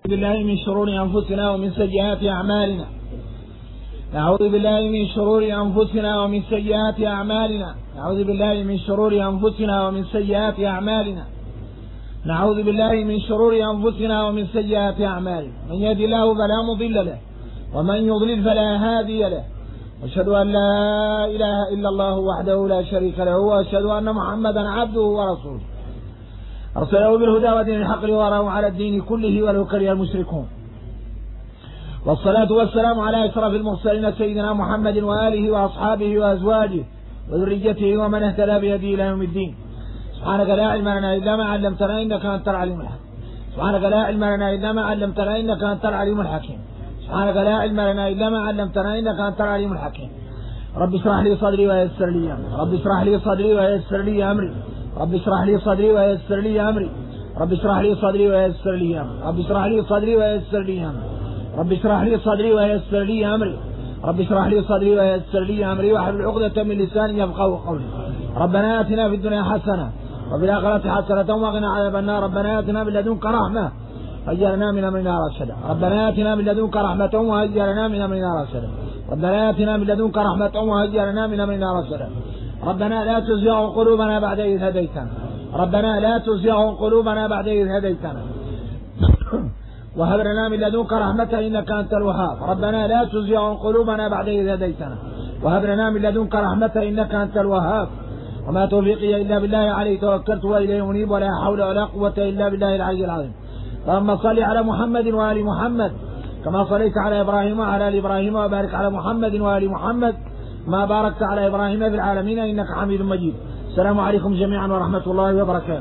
بالله من شرور أنفسنا ومن سيئات أعمالنا. نعوذ بالله من شرور أنفسنا ومن سيئات أعمالنا. نعوذ بالله من شرور أنفسنا ومن سيئات أعمالنا. نعوذ بالله من شرور أنفسنا ومن سيئات أعمالنا. من يهد الله فلا مضل له ومن يضلل فلا هادي له. وأشهد أن لا إله إلا الله وحده لا شريك له وأشهد أن محمدا عبده ورسوله أرسله بالهدى ودين الحق ليظهره على الدين كله ولو كره المشركون. والصلاة والسلام على أشرف المرسلين سيدنا محمد وآله وأصحابه وأزواجه وذريته ومن اهتدى بهديه إلى يوم الدين. سبحانك لا علم لنا إلا ما علمتنا إنك أنت العليم الحكيم. سبحانك لا علم لنا إلا ما علمتنا إنك أنت العليم الحكيم. سبحانك لا علم لنا إلا ما علمتنا إنك أنت العليم الحكيم. رب اشرح لي صدري ويسر لي أمري. رب اشرح لي صدري ويسر لي أمري. رب اشرح لي صدري ويسر لي أمري. رب اشرح لي صدري ويسر لي أمري. رب اشرح لي صدري ويسر لي أمري. رب اشرح لي صدري ويسر لي أمري. رب اشرح لي صدري ويسر لي أمري واحلل عقدة من لساني يفقهوا قولي. ربنا آتنا في الدنيا حسنة وفي الآخرة حسنة وقنا عذاب النار. ربنا آتنا من لدنك رحمة وهيئ لنا من أمرنا رشدا. ربنا آتنا من لدنك رحمة وهيئ لنا من أمرنا رشدا. ربنا آتنا من لدنك رحمة وهيئ لنا من أمرنا رشدا. ربنا لا تزغ قلوبنا بعد إذ هديتنا. ربنا لا تزغ قلوبنا بعد إذ هديتنا وهب لنا من لدنك رحمة إنك أنت الوهاب. ربنا لا تزغ قلوبنا بعد إذ هديتنا وهب لنا من لدنك رحمة إنك أنت الوهاب. وما توفيقي إلا بالله عليه توكلت وإليه أنيب ولا حول ولا قوة إلا بالله العلي العظيم. اللهم صل على محمد وآل محمد كما صليت على إبراهيم وعلى آل إبراهيم وبارك على محمد وآل محمد ما باركت على إبراهيم في العالمين إنك حميد مجيد. السلام عليكم جميعا ورحمة الله وبركاته.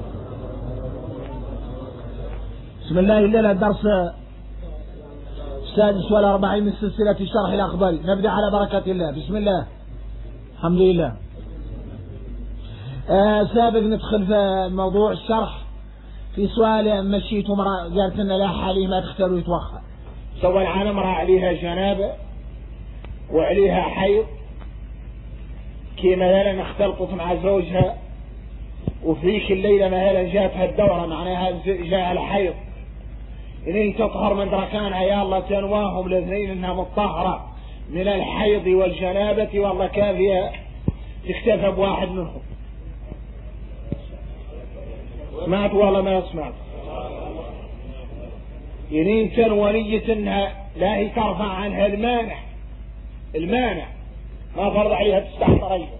بسم الله. الليلة الدرس السادس والأربعين من سلسلة شرح الأخبار. نبدأ على بركة الله. بسم الله الحمد لله. سابق ندخل في موضوع الشرح في سؤال مشيت امرأة قالت لنا لا حالي ما تختار ويتوخى. سوى العالم امرأة عليها جنابة وعليها حيض كي مثلا اختلطت مع زوجها وفيك الليلة مثلا جاتها الدورة معناها جاء الحيض إنه تطهر من دركانها يا الله تنواهم الاثنين انها مطهرة من الحيض والجنابة والله كافية تكتفى بواحد منهم. سمعت والله ما سمعت. يعني تنوانية انها لا هي ترفع عنها المانع ما فرض عليها تستحضر ايضا.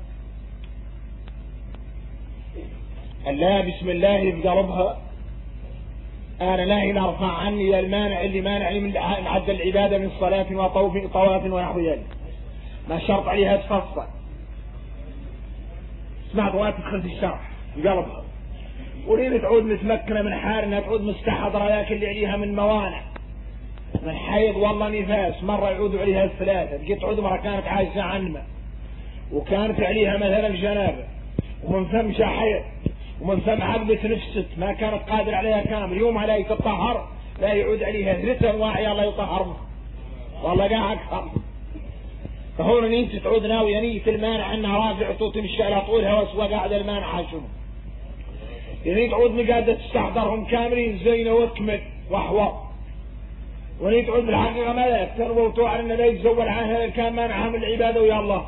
لا بسم الله بقلبها انا لا هي نرفع عني المانع اللي مانعني من عد العبادة من صلاة وطواف ونحو ذلك. ما شرط عليها تفصل. سمعت ولا تدخل في الشرح بقلبها وريد تعود متمكنة من حارنا تعود مستحضرة لكن اللي عليها من موانع من حيض والله نفاس. مرة يعود عليها الثلاثة تجي تعود مرة كانت عايشة عنما وكانت عليها مثلا جنابة ومن ثم حيض ومن ثم عقبة نفست ما كانت قادر عليها كامل يومها لا يتطهر لا يعود عليها ثلاث انواع يلا يطهر والله قاعد أكثر. فهون ان انت تعود ناوية نية المانع انها رافعة وتمشي على طولها وسوى قاعد المانع شنو يعني تعود مقادة تستحضرهم كاملين زينة واكمل وحوى. وني تعود بالحقيقة ماذا تنوى وتوعر انه لا يتزول عنها كان مانعها من العبادة ويا الله.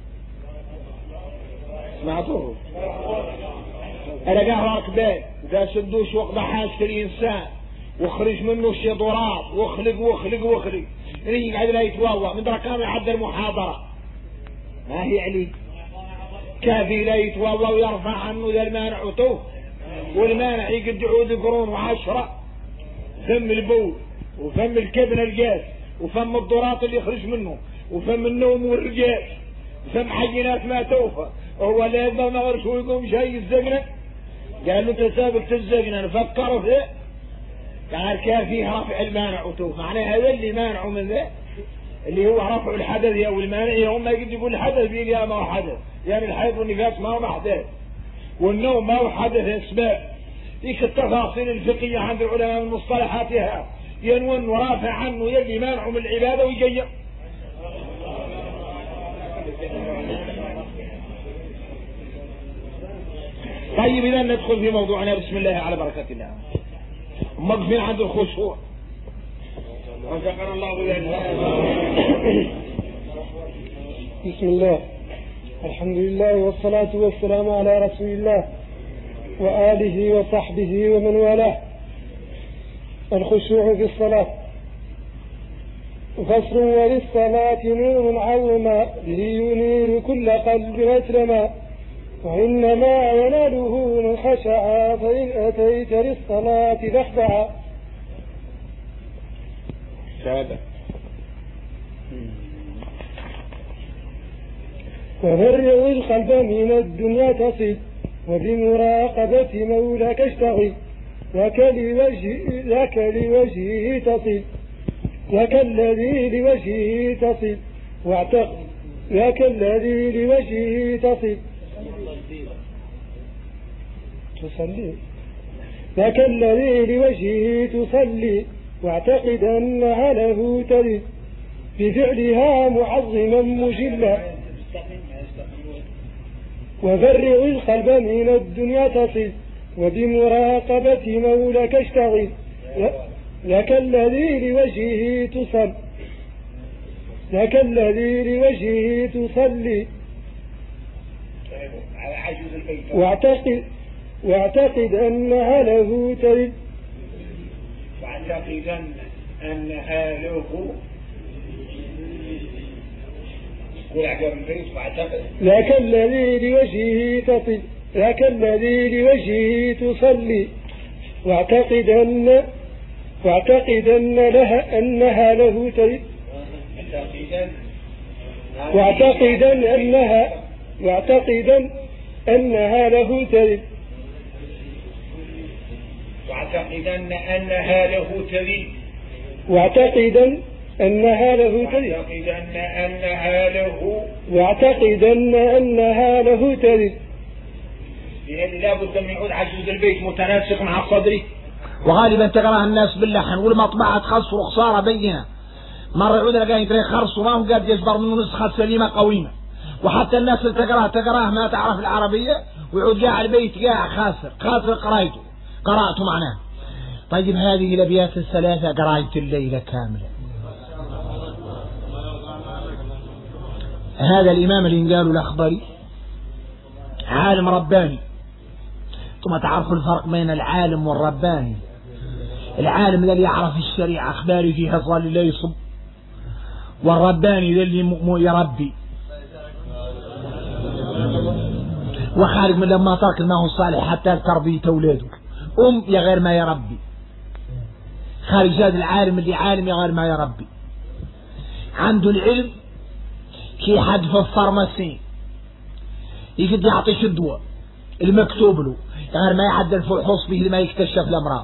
سمعتوه ألقاه راكبين وذا سندوش وقضى حاجة الإنسان وخرج منه الشيطورات وخلق يعني يقعد لا يتواضع من دركان يحد المحاضرة ما هي عليه كافي لا يتواضع ويرفع عنه ذا المانع وتوه والمانع يقد يعود قرون وعشرة فم البول وفم الكبن الجاف وفم الضرات اللي يخرج منه وفم النوم والرجاج وفم حينات ما توفى وهو لا يبقى نغرش ويقوم شيء الزقنة قال له انت سابق تزقنا نفكر فيه قال كافيه رفع المانع وتوفى معناه هذا اللي مانعه من ذا اللي هو رفع الحدث او المانع هم يقد يقول الحدث بيقول يا ما هو حدث يعني الحيض والنفاس ما هو محدث والنوم ما هو حدث اسباب. ذيك التفاصيل الفقهية عند العلماء من مصطلحاتها ينون ورافع عنه يلي مانعه من العبادة ويجيء. طيب إذا ندخل في موضوعنا بسم الله على بركة الله. موقفين عند الخشوع وفقنا الله لنا. بسم الله، الحمد لله والصلاة والسلام على رسول الله وآله وصحبه ومن والاه. الخشوع في الصلاة. فصل: وللصلاة نور عظما به ينير كل قلب أسلما، وإنما يناله من خشعا، فإن أتيت للصلاة فاخضعا. وفرغ القلب من الدنيا تصل، وبمراقبة مولاك اشتغل، لك لوجهه تصل، لك الذي لوجهه تصل، واعتقد لك الذي لوجهه تصل، تصلي لك الذي لوجهه تصلي، واعتقد أنها له تلد، بفعلها معظما مجلا. وفرغ القلب من الدنيا تصل، وبمراقبة مولاك اشتغل، لك الذي لوجهه تصل، لك الذي لوجهه تصلي، واعتقد أنها له تلد، واعتقد أنها له لك الذي لوجهه تصل، لك الذي لوجهه تصلي، واعتقد أن لها أنها له تلد، واعتقد أنها له تلد، واعتقد أنها له تلد، واعتقد أنها له تلد، واعتقد أنها له تلد. لأن لا بد من يعود عجوز البيت متناسق مع صدره. وغالبا تقراها الناس باللحن والمطبعة خصر وخسارة بينة. مرة يعود لقاه يتري خرص وما هو قاد يجبر منه نسخة سليمة قويمة، وحتى الناس اللي تقراها ما تعرف العربية، ويعود قاع البيت قاع خاسر قرأته معناه. طيب هذه الأبيات الثلاثة قرأت الليلة كاملة. هذا الإمام اللي قالوا الأخضري عالم رباني. ثم تعرفوا الفرق بين العالم والرباني. العالم الذي يعرف الشريعة أخباري فيها صال الله يصب، والرباني الذي يربي وخارج من لما ترك ما هو صالح حتى تربية أولاده يا غير ما يربي. خارج هذا العالم اللي عالم يا غير ما يربي. عنده العلم كي حد في الفارماسي يقدر يعطيش الدواء المكتوب له غير ما يعدل فحوص به لما يكتشف الأمراض.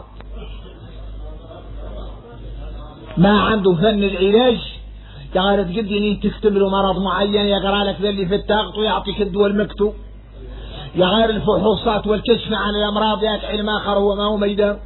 ما عنده فن العلاج غير تقدر تكتب له مرض معين يقرأ لك ذا اللي في التاغط ويعطيك الدواء المكتوب، يا غير الفحوصات والكشف عن الأمراض ياك علم آخر هو ما هو ميدان.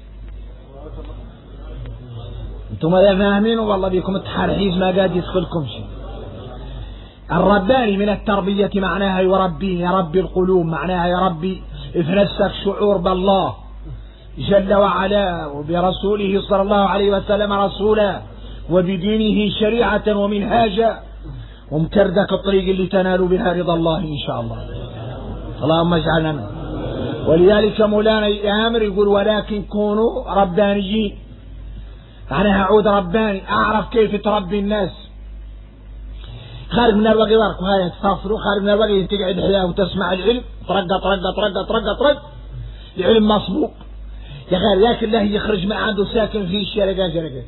انتم لا فاهمين والله بيكم التحرحيز ما قاد يدخلكم شيء. الرباني من التربية معناها يربي القلوب، معناها يربي في نفسك شعور بالله جل وعلا وبرسوله صلى الله عليه وسلم رسولا، وبدينه شريعة ومنهاجا، ومكردك الطريق اللي تنالوا بها رضا الله إن شاء الله. اللهم اجعلنا منه. ولذلك مولانا يأمر يقول ولكن كونوا ربانيين، معناها عود رباني أعرف كيف تربي الناس. خارج من الوقت ورك وهي تفصلوا، خارج من الوقت تقعد حياه وتسمع العلم طرق العلم مسبوق يا غير، لكن له يخرج ما عنده ساكن في الشرقات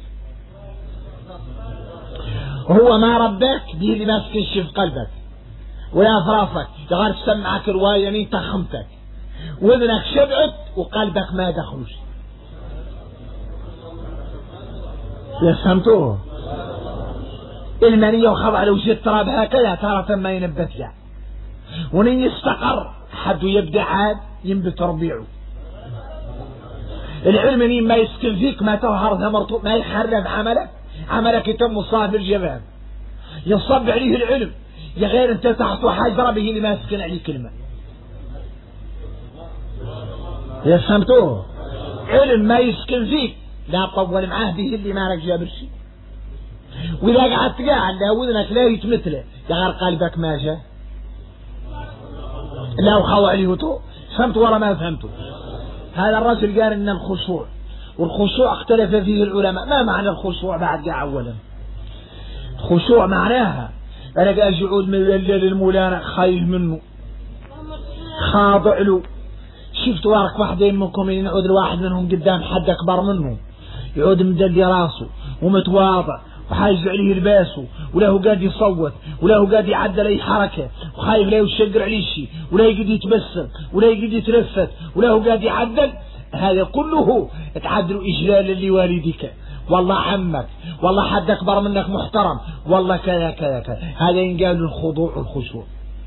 وهو ما رباك به اللي ما سكنش في قلبك ولا في راسك، يا غير تسمعك رواية يعني تخمتك وذنك شبعت وقلبك ما دخلوش. فهمتوه؟ المنية وخضع لو جيت تراب هكذا تارة ما ينبت له، ونين يستقر حد يبدأ عاد ينبت ربيعه. العلم نين ما يسكن فيك ما تظهر ثمرته، ما يخرب عملك يتم صافي الجباب يصب عليه العلم يا غير انت تحت حجرة به اللي ما يسكن عليه كلمة. فهمتوه؟ علم ما يسكن فيك لا طول معاه به اللي ما رجع برشي. وإذا قعدت قاعد لا وذنك لا يتمثله يغير قلبك ما جاء لا وخوع عليه تو فهمت ولا ما فهمته. هذا الرجل قال إن الخشوع، والخشوع اختلف فيه العلماء. ما معنى الخشوع بعد قاع أولا؟ الخشوع معناها أنا قال جعود من الليل المولانا خايف منه خاضع له. شفت وارك واحدين منكم ينعود الواحد منهم قدام حد أكبر منه يعود مدلي راسه ومتواضع وحاجز عليه لباسه ولا هو قاعد يصوت ولا هو قاعد يعدل أي حركة وخايف لا يشقر عليه شيء ولا يقعد يتبسم ولا يقعد يتلفت ولا هو قاعد يعدل. هذا كله تعدل إجلالا لوالدك، والله عمك، والله حد أكبر منك محترم، والله كذا كذا كذا. هذا ينقال الخضوع والخشوع،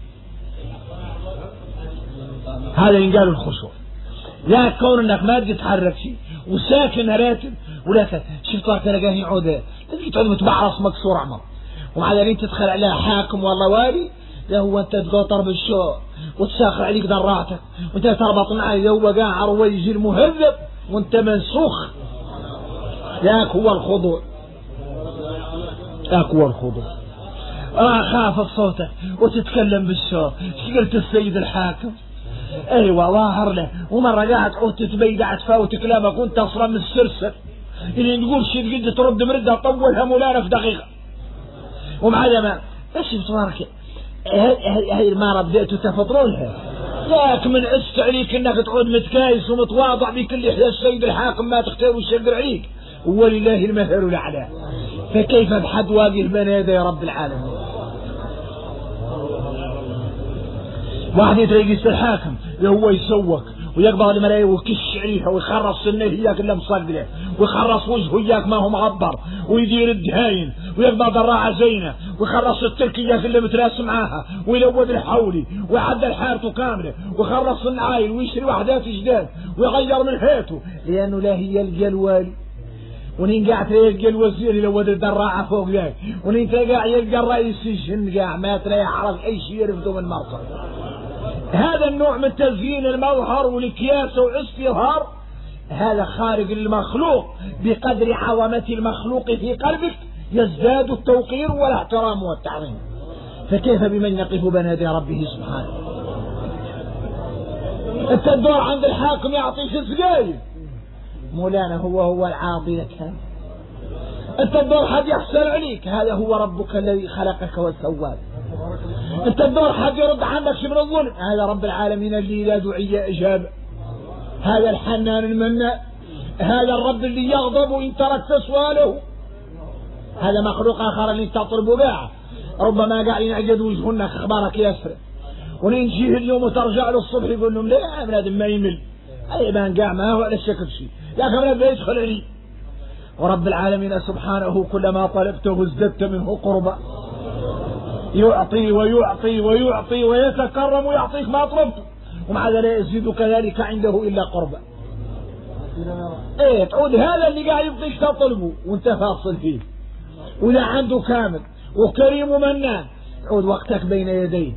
هذا ينقال الخشوع. لا كون انك ما تتحرك شيء وساكن راتب ولا كذا. شفت تلقاه يعود تقعد متبعرص مكسور عمر ومع ذلك تدخل على حاكم والله والي لا هو انت تقطر بالشوق وتساخر عليك ذراتك وانت تربط معي هو قاع رويجي المهذب وانت منسوخ. ذاك هو الخضوع، ذاك هو الخضوع. خافت صوتك وتتكلم بالشوق. قلت السيد الحاكم ايوه ظاهر له ومره قاعد تعود تتبيدع تفاوت كلامك وانت اصلا من السرسر اللي نقول شيء تقعد ترد مرده طولها مولانا في دقيقه. ومع ذا ما ايش بتبارك هاي المره بدأتوا تفطروا لها. ذاك من عست عليك انك تعود متكايس ومتواضع بكل احدى السيد الحاكم ما تختار ويشقر عليك ولله المثل الاعلى. فكيف بحد واقف بين يدي رب العالمين؟ واحد يتريقس الحاكم هو يسوق ويقبض الملايين ويكش عليها ويخرص سنه اياك الا مصقله ويخرص وجهه اياك ما هو معبر ويدير الدهاين ويقبض الراعه زينه ويخرص الترك اياك الا متراس معاها ويلود الحولي ويعدل حارته كامله ويخرص النعايل ويشتري وحدات جداد ويغير من حياته لانه لا هي يلقى الوالي ونين قاعد يلقى الوزير يلود الدراعه فوق ذاك ونين قاعد يلقى الرئيس الجن قاعد ما تلاقي يعرف اي شيء يرفضه من مرصد. هذا النوع من تزيين المظهر والكياسة والاستظهار هذا خارج المخلوق. بقدر عظمة المخلوق في قلبك يزداد التوقير والاحترام والتعظيم. فكيف بمن يقف بين يدي ربه سبحانه؟ انت الدور عند الحاكم يعطيك سقايل مولانا هو العاضي لك. انت الدور حد يحسن عليك هذا هو ربك الذي خلقك وسواك. انت الدور حد يرد عنك من الظلم هذا رب العالمين اللي لا دعي اجابه. هذا الحنان المنان هذا الرب اللي يغضب وان تركت سؤاله. هذا مخلوق اخر اللي تطلب باعه ربما قاعد ينعجد وجهنك اخبارك يسرع ونجيه اليوم وترجع له الصبح يقول لهم لا يا بنادم ما يمل اي بان قاع ما هو على الشكل شيء لكن لا يدخل علي. ورب العالمين سبحانه كلما طلبته ازددت منه قربا يعطي ويعطي ويعطي ويتكرم ويعطيك ما طلبته ومع ذلك لا يزيد كذلك عنده الا قربا. ايه تعود هذا اللي قاعد يعطيك تطلبه وانت فاصل فيه ولا عنده كامل وكريم ومنان تعود وقتك بين يديه.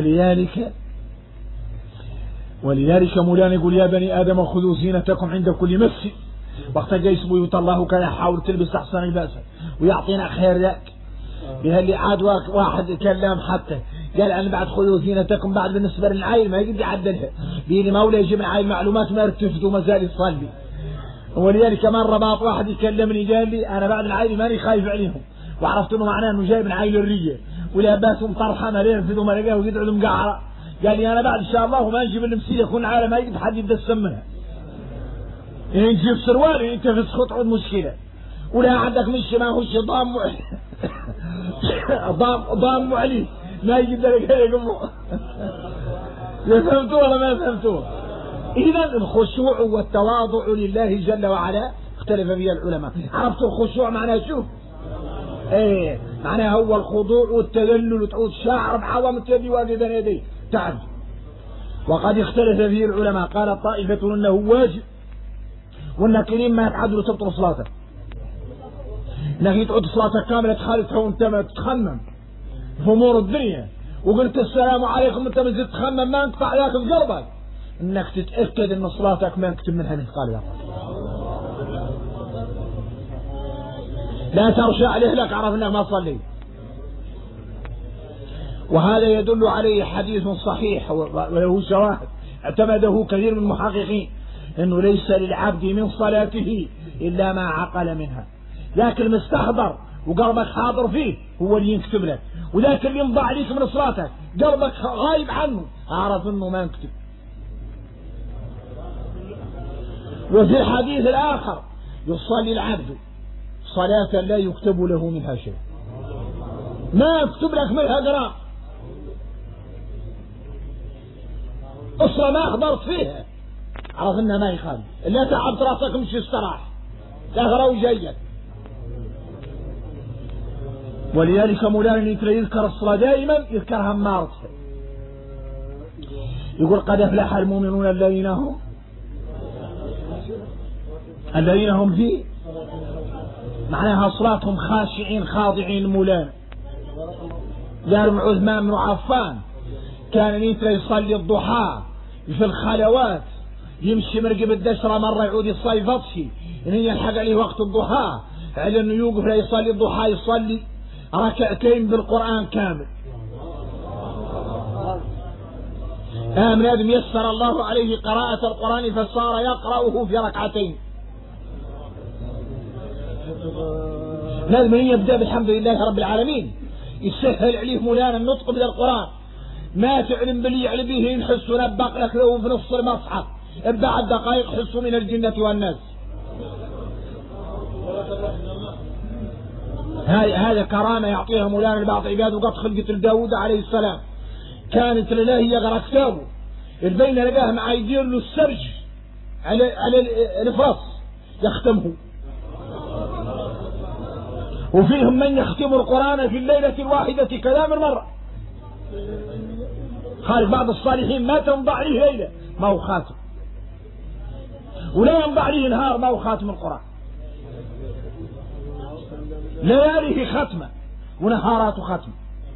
ولذلك مولانا يقول يا بني ادم خذوا زينتكم عند كل مسجد. وقت جايس بيوت الله كان يحاول تلبس احسن لباسه ويعطينا خير ذاك. بهاللي عاد واحد كلام حتى قال انا بعد خذوا زينتكم بعد بالنسبه للعيل ما يقدر يعدلها بيني مولى يجيب العيل معلومات ما رتفت وما زال يصلي. ولذلك مره بعض واحد يكلمني قال لي انا بعد العيل ماني خايف عليهم وعرفت انه معناه انه جايب العيل الريه ولاباسهم طرحه ما ينفذوا ما لقاه ويقعدوا مقعره. قال لي انا بعد ان شاء الله ما نجيب المسيله يكون عالم ما يقدر حد يتدسم منها. نجيب سروالي انت في السخط عود مشكله ولا عندك مش ما هوش ضام عليه ما يقدر يقوم. فهمتوا ولا ما فهمتوا؟ اذا الخشوع والتواضع لله جل وعلا اختلف فيها العلماء. عرفتوا الخشوع معناه شوف ايه معناه هو الخضوع والتذلل وتعود شاعر بعظمه الذي واقف بين يديه تعال. وقد اختلف فيه العلماء قال طائفه انه واجب والناكلين ما يتعدلوا تبطل صلاتك انك تعود صلاتك كامله تخالفها وانت ما تتخمم في امور الدنيا وقلت السلام عليكم انت ما تتخمم ما انقطع ذاك في قلبك انك تتاكد ان صلاتك ما يكتب منها مثقال ذره. لا ترجع لك عرف أنك ما صليت. وهذا يدل عليه حديث صحيح وله شواهد اعتمده كثير من المحققين أنه ليس للعبد من صلاته إلا ما عقل منها، لكن المستحضر وقلبك حاضر فيه هو اللي يكتب لك، وذاك اللي ينضع عليك من صلاتك قلبك غايب عنه أعرف أنه ما يكتب. وفي الحديث الآخر يصلي العبد صلاة لا يكتب له منها شيء، ما يكتب لك منها قراء أصلا ما أخبرت فيها، عرف أنها ما يخالف، لا تعبت راسك مش استراح لا جيد. ولذلك مولانا يذكر الصلاة دائما يذكرها مارته، يقول قد أفلح المؤمنون الذين هم في معناها صلاتهم خاشعين خاضعين مولانا. قال عثمان بن عفان كان يصلي الضحى في الخلوات، يمشي مرقب الدشرة مرة يعود يصيفطشي إن يلحق عليه وقت الضحى، على أنه يوقف لا يصلي الضحى يصلي ركعتين بالقرآن كامل. من آدم يسر الله عليه قراءة القرآن فصار يقرأه في ركعتين. لازم يبدأ بالحمد لله رب العالمين، يسهل عليه مولانا النطق بالقرآن، ما تعلم باللي يعلم به ينحس ونبق لك له في نص المصحف بعد دقائق حسوا من الجنة والناس. هذا كرامة يعطيها مولانا لبعض عباده. وقد خلقت لداود عليه السلام كانت لله يقرأ كتابه البين لقاه مع يدير له السرج على الفرس يختمه، وفيهم من يختم القرآن في الليلة الواحدة كلام المرة. قال بعض الصالحين ما تنضع عليه ليلة ما هو خاتم، ولا ينضع عليه نهار ما هو خاتم القرآن، لياليه ختمة ونهاراته ختمة.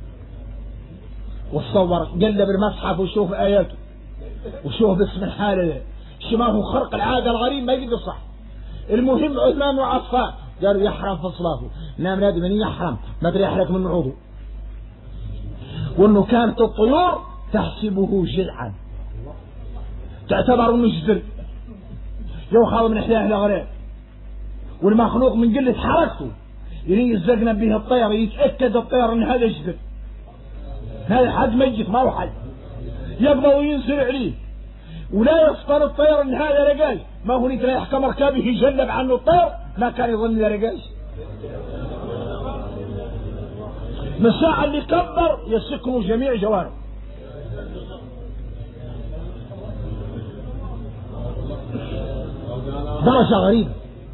والصور قلب المصحف وشوف آياته وشوف باسم الحالة ما هو خرق العادة الغريب ما يقدر صح. المهم عثمان بن عفان قالوا يحرم في صلاته، نام نادي من يحرم ما ادري يحرق من عضو، وانه كانت الطيور تحسبه جذعا تعتبر انه جذل يوخر من احياء الغريب، والمخلوق من قلة حركته يعني يزقنا به الطير يتأكد الطير ان هذا جذل، هذا حد ميت ما هو حد يقبض وينزل عليه، ولا يصفر الطير ان هذا رقاش ما هو نترى يحكم ركابه يجلب عنه الطير ما كان يظن ذا رقاش. مساعة اللي كبر يسكنوا جميع جوانب. درجة غريبة.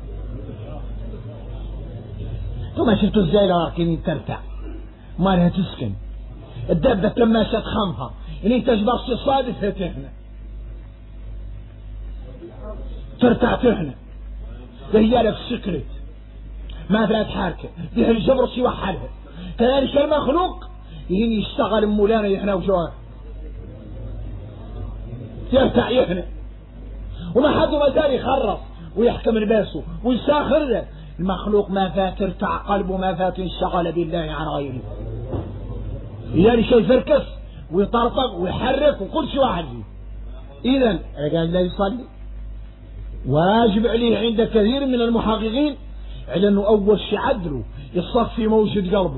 ثم شفتوا ازاي لكن ترتع ما لها تسكن الدابة لما تخنفر يعني تجبر صادفها تهنا ترتع تهنا هي لك سكرت ما ثلاث حركة بها الجبر سوى حالها. كذلك المخلوق يهين يشتغل مولانا يحنا وجوار ترتع يهنا وما حد ما داري يخرف ويحكم لباسه ويساخر له. المخلوق ما فات ارتع قلبه ما فات انشغل بالله عن غيره، يعني شيء يفركس ويطرطق ويحرك وكل شيء واحد فيه. اذا قال لا يصلي واجب عليه عند كثير من المحققين على انه اول شيء عدله يصفي موجود قلبه.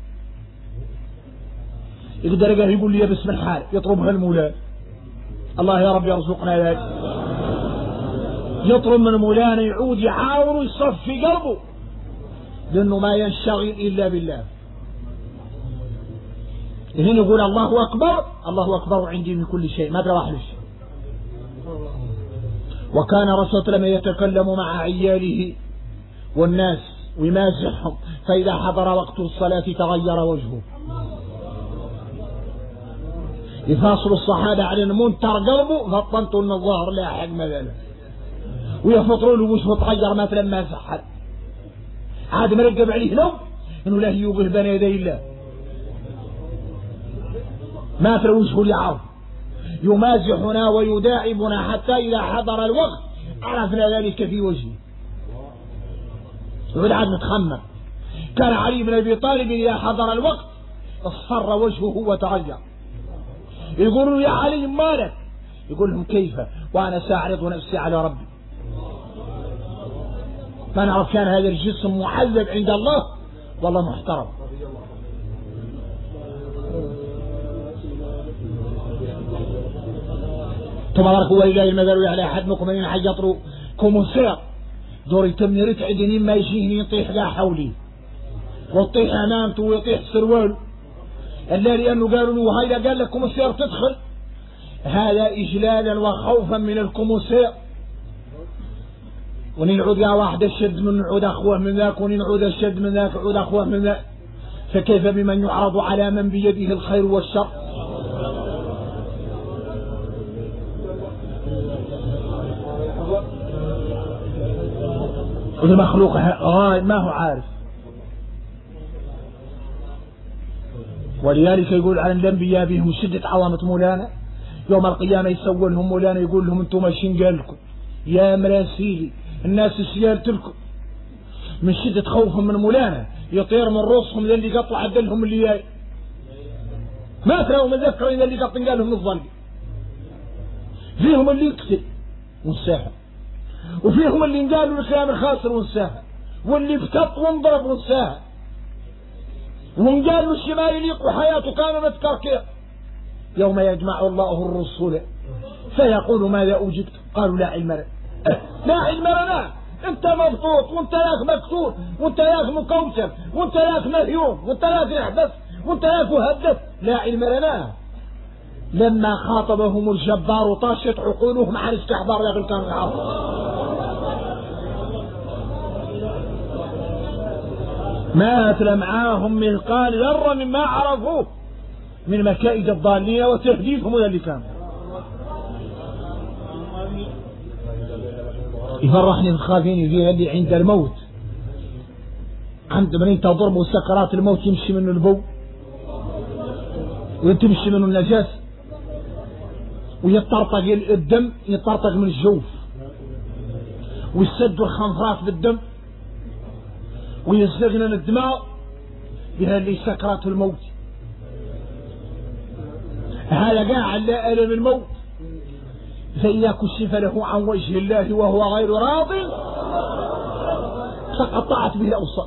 يقدر قال يقول لي باسم الحال يطلبها المولى الله يا رب يرزقنا ذلك، يطلب من مولانا يعود يعاون ويصفي قلبه لأنه ما ينشغل إلا بالله. هنا يقول الله أكبر الله أكبر عندي من كل شيء ما تروح له. وكان رسول الله لما يتكلم مع عياله والناس ويمازحهم فإذا حضر وقت الصلاة تغير وجهه يفاصل الصحابة على المنتر قلبه فطنت أن الظاهر لا حق مذاله ويفطروا له وش متغير مثلا ما سحر عاد مرقب عليه لو انه لا يوقف بين يدي الله ما ترى وجهه لعرض يمازحنا ويداعبنا حتى اذا حضر الوقت عرفنا ذلك في وجهه. يقول عاد متخمر كان علي بن أبي طالب إذا حضر الوقت اصفر وجهه وتغير، يقولوا يا علي مالك؟ يقول لهم كيف وأنا سأعرض نفسي على ربي. فنعرف كان هذا الجسم معذب عند الله والله محترم. تبارك ولله المثل على أحدكم من حيطروا كمسير دور يتم رتعدني ما يجيني يطيح لا حولي ويطيح أمامته ويطيح سروال إلا لأنه قالوا له هيدا قال لك كمسير تدخل، هذا إجلالا وخوفا من الكمسير. وننعود يا واحد الشد من نعود أخوه من ذاك، وننعود الشد من ذاك نعود أخوه من ذاك، فكيف بمن يعرض على من بيده الخير والشر؟ المخلوق ما هو عارف. ولذلك يقول عن الأنبياء بهم شدة عوامة مولانا يوم القيامة يسوي لهم مولانا يقول لهم انتم ماشيين قال لكم يا مراسيلي الناس سيارت لكم من شدة خوفهم من مولانا يطير من رؤوسهم للي قطع عدلهم اللي جاي ما تروا مذكرين اللي قطع قال لهم الظلم. فيهم اللي يقتل ونساها، وفيهم اللي قالوا الكلام الخاسر ونساها، واللي بتط وانضرب ونساها، وقالوا الشمال يليق حياته كانوا متكركر. يوم يجمع الله الرسل فيقول ماذا أوجبت؟ قالوا لا علم لنا. لا علم لنا، انت مبسوط وانت ياك مكسور وانت ياك مكوسر وانت ياك مهيوم وانت ياك احدث وانت ياك مهدث، لا علم لنا. لما خاطبهم الجبار طاشت عقولهم عن استحضار ذاك الكلام العظيم. ما أتلى معاهم مثقال ذرة مما عرفوه من مكائد الضالين وتهديدهم اللي كان يفرحني الخافين فيها اللي عند الموت عند من تضربه سكرات الموت يمشي منه البو وتمشي منه النجاسة ويطرطق الدم يطرطق من الجوف ويسد الخنفرات بالدم ويزغنن الدماء بها اللي سكرات الموت. هذا قاع على ألم الموت فإذا كشف له عن وجه الله وهو غير راض تقطعت به الأوصال.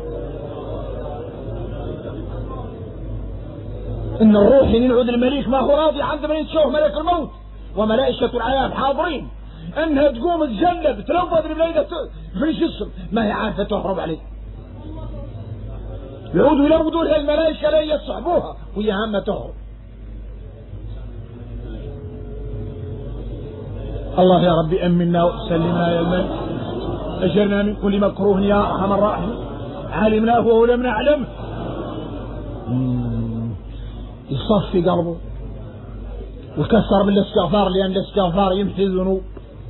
إن الروح ينعد المليك ما هو راضي عند من يتشوه ملك الموت وملائكة العذاب حاضرين أنها تقوم تجلب تلوض بالليلة في الجسم ما هي عارفة تهرب عليه، يعودوا يلوضوا لها الملائكة لا يصحبوها وهي هامة تهرب. الله يا ربي أمنا وسلمنا يا الملك، أجرنا من كل مكروه يا أرحم الراحمين، علمناه ولم نعلمه. يصفي قلبه وكسر من الاستغفار لأن الاستغفار يمحي الذنوب،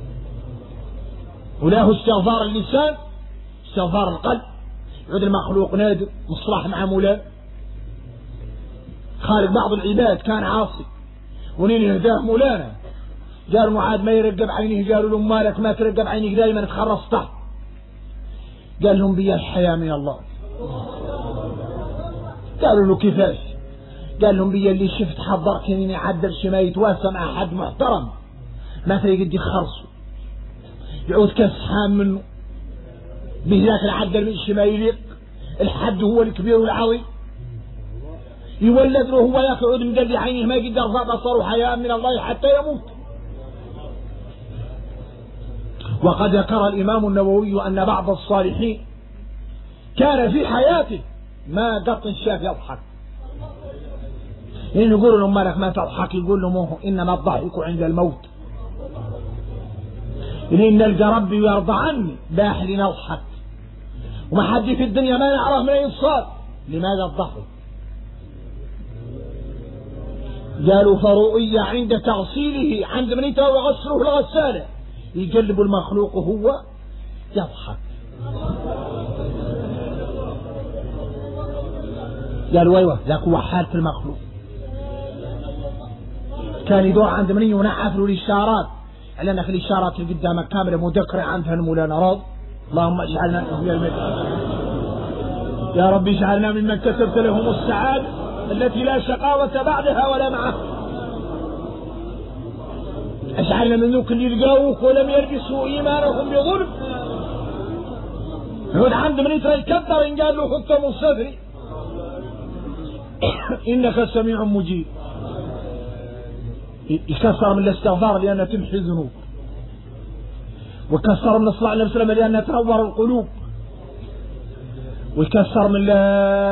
وله استغفار اللسان استغفار القلب. يعود المخلوق نادر مصلح مع مولاه خالق بعض العباد كان عاصي ونين يهداه مولانا قالوا معاد ما يرقب عينيه، قالوا لهم مالك ما ترقب عينيك دائما تخرص تحت، قال لهم بيا الحياة من الله. قالوا له كيفاش؟ قال لهم بيا اللي شفت حضرت اني عدل شي ما يتواسى مع حد محترم ما تريد يدي خرصه يعود كسحان منه بذاك العدل من شي ما يليق، الحد هو الكبير والعظيم يولد له هو ذاك يعود مدلي عينيه ما يقدر يرفع بصره حياء من الله حتى يموت. وقد ذكر الإمام النووي أن بعض الصالحين كان في حياته ما قط شاف يضحك، يعني يقول لهم مالك ما تضحك؟ يقول لهم إنما الضحك عند الموت، إن نلقى ربي ويرضى عني باحل نضحك وما حد في الدنيا ما نعرف من أين صار. لماذا الضحك؟ قالوا فرؤية عند تغسيله عند من يتوى غسله الغسالة يقلب المخلوق وهو يضحك. قالوا ايوه ذاك هو حالة المخلوق. كان يدور عند من ينعف له الاشارات على انك الاشارات اللي قدامك كامله مذكره عنها المولانا راض. اللهم اجعلنا من الملك. يا رب اجعلنا ممن كتبت لهم السعادة التي لا شقاوة بعدها ولا معها. اجعلنا من ذوك اللي لقاوك ولم يلبسوا إيمانهم بظلم. يقول عند من يتكدر إن قال له حكم الصدري إنك سميع مجيب. يكثر من الاستغفار لأنها تمحي الذنوب، ويكثر من الصلاة على النبي صلى الله عليه وسلم لأنها تنور القلوب، ويكثر من لا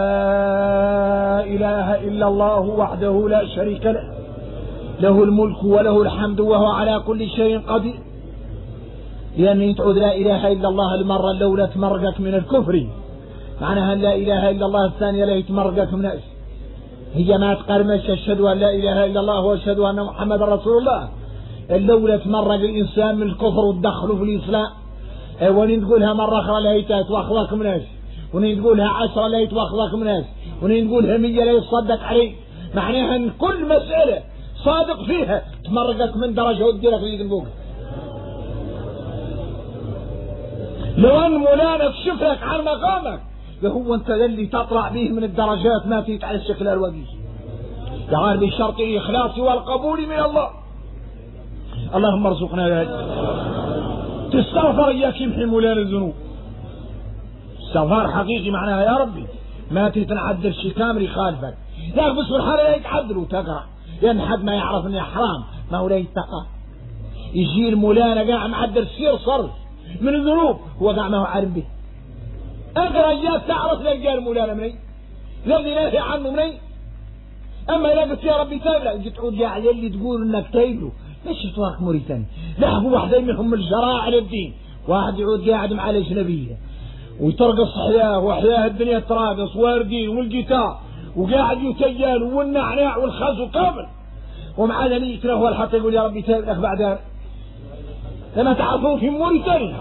إله إلا الله وحده لا شريك له، له الملك وله الحمد وهو على كل شيء قدير. لأن تعود لا إله إلا الله المرة الأولى تمرقك من الكفر، معناها لا إله إلا الله الثانية لا تمرقك من أجل. هي ما تقرمش أشهد أن لا إله إلا الله وأشهد أن محمد رسول الله. الأولى تمرق الإنسان من الكفر وتدخله في الإسلام، ونين تقولها مرة أخرى لا يتوخذك من أجل، ونين تقولها 10 لا يتوخذك من أجل، ونين تقولها 100 لا يصدق عليك. معناها أن كل مسألة صادق فيها تمرقك من درجة وديرك لذنبك. لو أن مولانا كشف لك عن مقامك هو أنت اللي تطلع به من الدرجات ما فيك على الشكل الوجيه. يعني بشرط الإخلاص والقبول من الله. اللهم ارزقنا ذلك. تستغفر إياك يمحي مولانا الذنوب. استغفار حقيقي معناها يا ربي ما تتعدل شي كامل يخالفك، لا بس بالحالة لا يتعدل وتقرأ، لأن حد ما يعرف إنه حرام ما هو لا يتقى. يجي المولانا قاع معدل سير صرف من الذنوب هو قاع ما هو عارف به. اقرا اياك تعرف لقى المولانا مني الذي نهي عنه مني. اما لا قلت يا ربي تايب لا جيت تعود قاعد اللي تقول انك تايب له ليش تواك موريتاني. لعبوا واحده منهم الجراء على الدين، واحد يعود قاعد مع الاجنبيه ويترقص حياه وحياه الدنيا تراقص واردين والجيتار وقاعد يتيال والنعناع والخز وكامل، ومع ذلك يتنهول حتى يقول يا ربي تايب لك بعدين. لما تعرفون في موريتانيا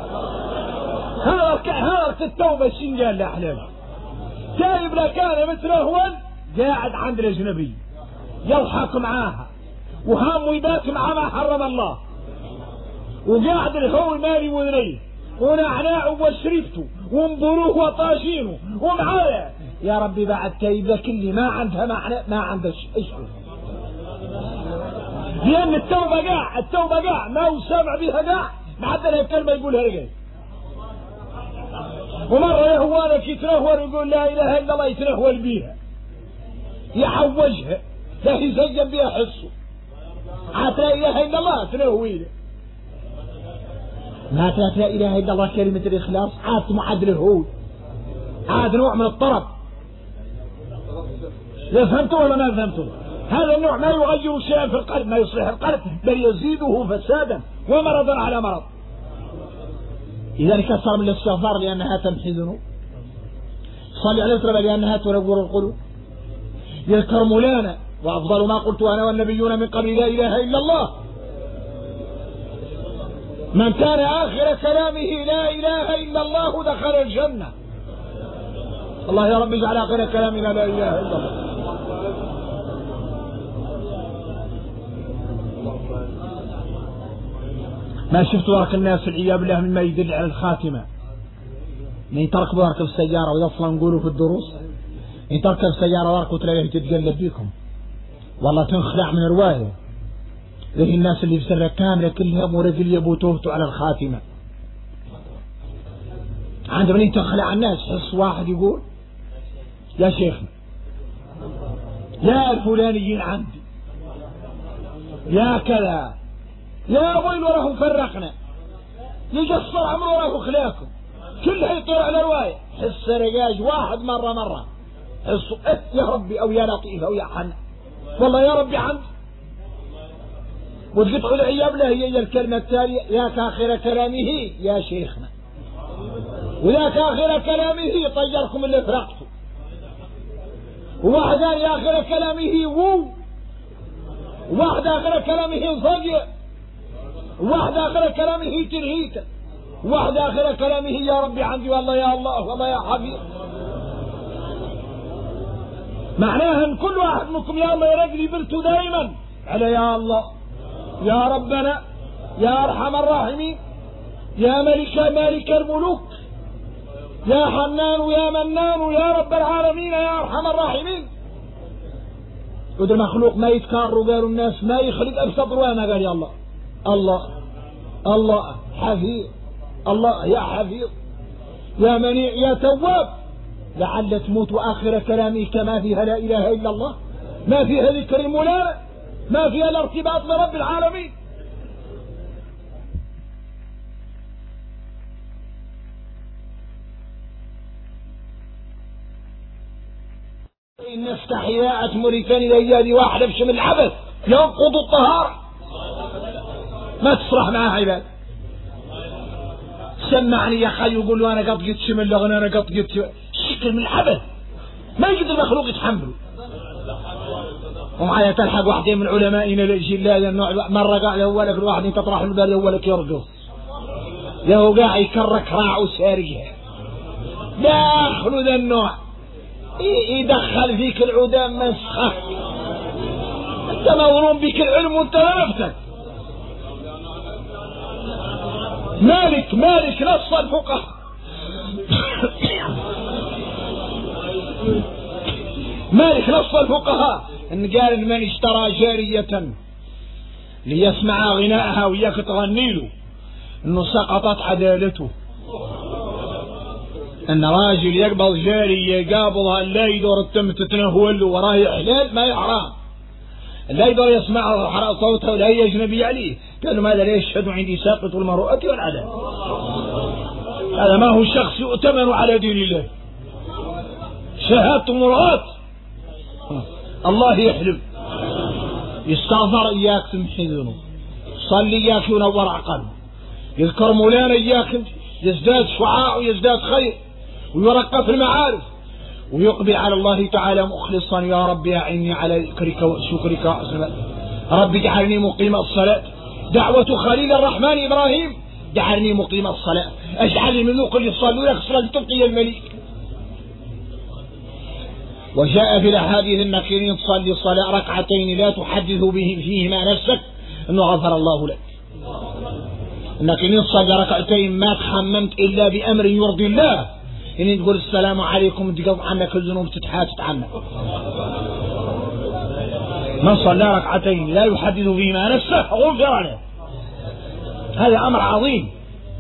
هذا التوبة شين قال لا حلال تايب لا كان مترهول قاعد عند الأجنبي يضحك معاها وهام ويبات مع ما حرم الله، وقاعد الهول مالي وذنيه ونعناع وشريفته ومبروه وطاجينه ومعايا يا ربي بعد تايب كل ما عندها ما عندها اشعر. لأن التوبة قاع ما هو سامع بها قاع معدلها الكلمة يقولها رجال. ومرة يهوانك يتنهور ويقول لا إله إلا الله يتنهول بيها يحوجها لا يزين بها حسه عاد لا إله إلا الله تنهويله. ما لا إله إلا الله كلمة الإخلاص عاد معدل الهول، عاد نوع من الطرب. لا فهمتوا ولا ما فهمتوا؟ هذا النوع ما يغير شيئا في القلب، ما يصلح القلب بل يزيده فسادا ومرضا على مرض. إذا كثر من الاستغفار لأنها تمحي الذنوب. صلي عليه وسلم لأنها تنور القلوب. يذكر مولانا وأفضل ما قلت أنا والنبيون من قبل لا إله إلا الله. من كان آخر كلامه لا إله إلا الله دخل الجنة. الله يا رب اجعل آخر كلامنا لا إله إلا الله. ما شفت ورك الناس العياذ بالله مما يدل على الخاتمة. من تركب ورك السيارة ويصلا نقولوا في الدروس إن تركب سيارة ورك وتلاقيه تتقلب بيكم والله تنخلع من رواية. ذي الناس اللي في سرة كاملة كلهم ورجل يبوتوهتوا على الخاتمة. عند من تنخلع الناس حس واحد يقول يا شيخنا يا الفلانيين عندي يا كذا يا ويل وراهم فرقنا يجصر عمره وراه خلاكم كلها يطير على رواية. حس رجاج واحد مرة حسوا يا ربي أو يا لطيف أو يا حنان والله يا ربي عندي. وتقطعوا العياب له هي الكلمة التالية ياك آخر كلامه يا شيخنا وياك آخر كلامه طيركم اللي فرقتوا. وواحد ثاني آخر كلامه وواحد آخر كلامه ضيق، وواحد آخر كلامه ترهيته، وواحد آخر كلامه يا ربي عندي والله يا الله والله يا حبيب. معناها ان كل واحد منكم يا الله يا رجلي بلتوا دائما على يا الله يا ربنا يا ارحم الراحمين يا ملك الملوك يا حنان يا منان يا رب العالمين يا أرحم الراحمين. وده المخلوق ما يتكرر وقالوا الناس ما يخلق أبسط روانا قال يا الله الله الله حفيظ الله يا حفيظ يا منيع يا تواب لعل تموت وآخر كلامي كما فيها لا إله إلا الله، ما فيها ذكر المولى، ما فيها الارتباط برب العالمين. إن استحياء موريتانيا هي واحدة بشم العبث ينقض الطهارة، ما تصرح معها عباد. سمعني يا خي يقول له أنا قد قلت شم اللغن أنا قد قلت شكل من العبث ما يقدر المخلوق يتحمله. ومعايا تلحق واحدين من علمائنا الجلال النوع مرة قاعد أولك الواحد تطرح البال أولك يرقص له قاعد يكرك راع وساريها داخل ذا النوع يدخل فيك العدام مسخة. انت مظلوم بك العلم وانت نفسك. مالك نص الفقهاء مالك نص الفقهاء ان قال من اشترى جارية ليسمع غناءها وياك تغني له انه سقطت عدالته. ان راجل يقبض جارية قابضها لا يدور التم تتنهول وراه حلال ما يحرام، لا يقدر يسمع صوتها ولا هي أجنبي عليه. قالوا ماذا لا يشهد عندي ساقط المروءة والعدالة؟ هذا ما هو شخص يؤتمن على دين الله. شهادة مرات الله يحلم يستغفر إياك تمحي ذنوب، صلي إياك ينور عقل، يذكر مولانا إياك يزداد شعاع ويزداد خير ويرقى في المعارف ويقبل على الله تعالى مخلصا يا رب أعني على ذكرك وشكرك وحسن رب اجعلني مقيم الصلاة. دعوة خليل الرحمن إبراهيم جعلني مقيم الصلاة، اجعل الملوك اللي يصلوا لك صلاة تبقي الملك. وجاء في الأحاديث أنك إن تصلي صلاة ركعتين لا تحدث به فيهما نفسك أنه غفر الله لك. أنك إن تصلي ركعتين ما تحممت إلا بأمر يرضي الله، إن تقول السلام عليكم تقض عنك الذنوب تتحاتت عنك. من صلى ركعتين لا يحدث فيهما نفسه غفر له. هذا أمر عظيم.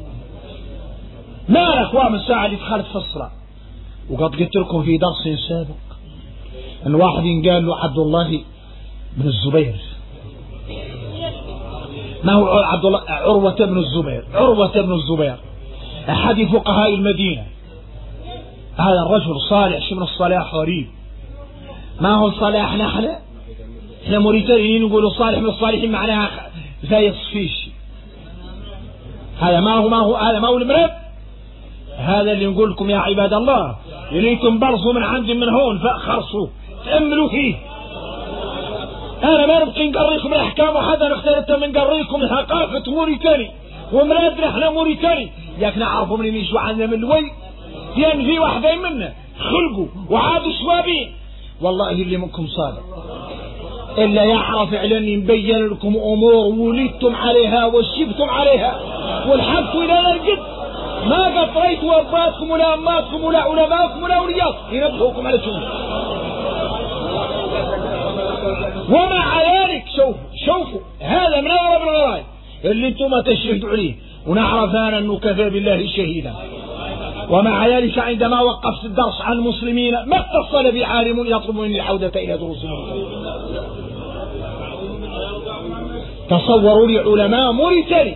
مالك وامن ساعة اللي دخلت في الصلاة. وقد قلت لكم في درس سابق أن واحد قال له عبد الله بن الزبير، ما هو عبد الله؟ عروة بن الزبير أحد فقهاء المدينة. هذا الرجل صالح من الصلاح غريب. ما هو الصلاح؟ احنا موريتانيين نقولوا صالح من الصالحين معناها لا يصفيش. هذا ما هو المرض. هذا اللي نقول لكم يا عباد الله يريكم برصوا من عندي من هون فخرصوا تأملوا فيه. أنا ما نبقي نقريكم الأحكام وحدا نختلف من نقريكم ثقافة موريتاني ومرادنا احنا موريتاني. ياك نعرفوا من يشوا عنا من الوي يعني في واحدة منا خلقوا وعادوا شوابين. والله اللي منكم صادق إلا يعرف فعلا يبين لكم أمور ولدتم عليها وشبتم عليها والحبتوا إلى الجد ما قطريتوا أباتكم ولا أماتكم ولا علماءكم ولا أولياءكم ينبهوكم على شنو. ومع ذلك شوفوا هذا من أغرب الغرائب اللي انتم تشهدوا عليه ونعرف أنا أنه كفى بالله شهيدا. ومع ذلك عندما وقفت الدرس عن المسلمين ما اتصل بي عالم يطلب مني العودة إلى دروسهم. تصوروا لي علماء موريتاني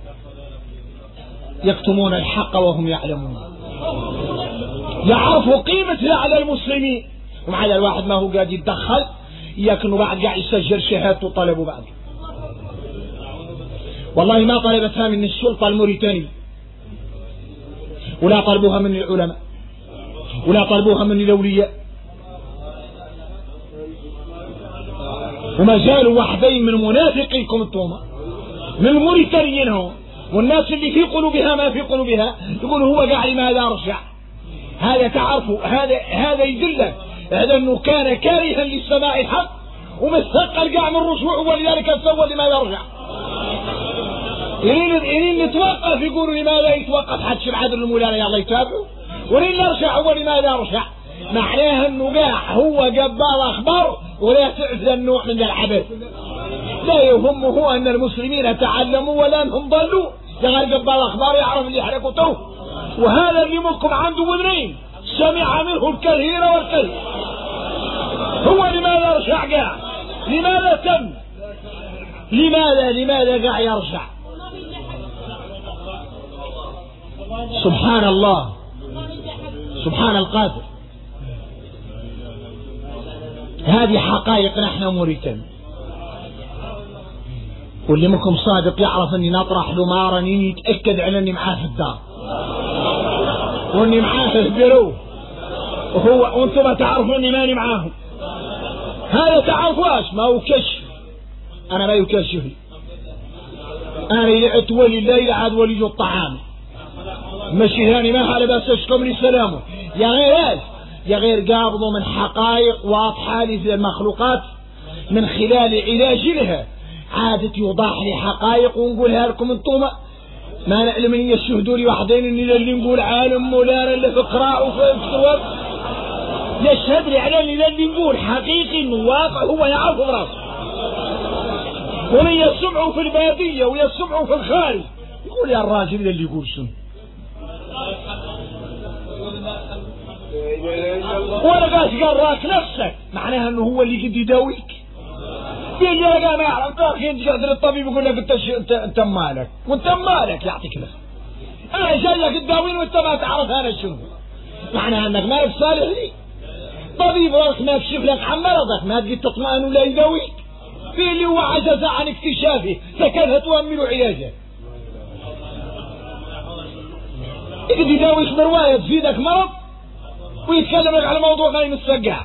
يكتمون الحق وهم يعلمون، يعرفوا قيمة على المسلمين. ومع ذلك الواحد ما هو قاعد يتدخل إياك أنه بعد قاعد يسجل شهادته وطلبوا بعد. والله ما طلبتها من السلطة الموريتانية ولا طلبوها من العلماء ولا طلبوها من الأولياء. وما زالوا وحدين من منافقيكم التومة من الموريتانيين هم والناس اللي في قلوبها ما في قلوبها يقولوا هو قاعد لماذا رجع. هذا تعرفوا هذا يدلك على أنه كان كارها للسماع الحق ومستقل قاع من الرجوع ولذلك سوى لماذا رجع. إنين نتوقف يقولوا لماذا يتوقف حد شبعاد المولانا يلا يتابعوا ولين يرشع هو لماذا يرشع؟ معناها انه قاع هو جبار اخبار ولا تعزى النوع من العبث. لا يهمه ان المسلمين تعلموا ولا انهم ضلوا، يغير جبار اخبار يعرف اللي حركته. وهذا اللي منكم عنده وذنين سمع منه الكثير والكثير. هو لماذا يرشع قاع؟ لماذا تم؟ لماذا قاع يرشع؟ سبحان الله، سبحان القادر. هذه حقائق نحن مريتم. واللي منكم صادق يعرف اني نطرح له مارا يتأكد على اني معاه في الدار واني معاه في البيرو وانتم تعرفوا اني ماني معاهم. هذا تعرفواش، ما هو كشف. انا ما يكشف لي، انا لعت ولي الليل عاد ولي الطعام ماشي ثاني ما على باس اشكم لي سلامه. يا غير قابضوا من حقائق واضحة للمخلوقات من خلال علاج لها. عادة يوضح لي حقائق ونقولها لكم انتم ما نعلم ان يشهدوا لي وحدين اني اللي نقول عالم مولانا اللي في قراء وفي اكتواب يشهد لي على اللي نقول حقيقي انه واقع هو يعرف براسه. ومن يسمعوا في البادية ويسمعوا في الخارج يقول يا الراجل اللي يقول شنو. ولا قاش قراك نفسك معناها انه هو اللي قد يداويك. في اللي ما يعرف داخل تجي للطبيب يقول لك انت مالك وانت مالك يعطيك الخير. انا جاي لك تداويني وانت ما تعرف انا شنو. معناها انك مالك صالح لي. طبيب راك ما يكشف لك عن مرضك ما تجي تطمئن ولا يداويك. في اللي هو عجز عن اكتشافه فكيف تؤمن علاجه. يقدر يداويك برواية تفيدك مرض ويتكلم لك على موضوع ما يمسك.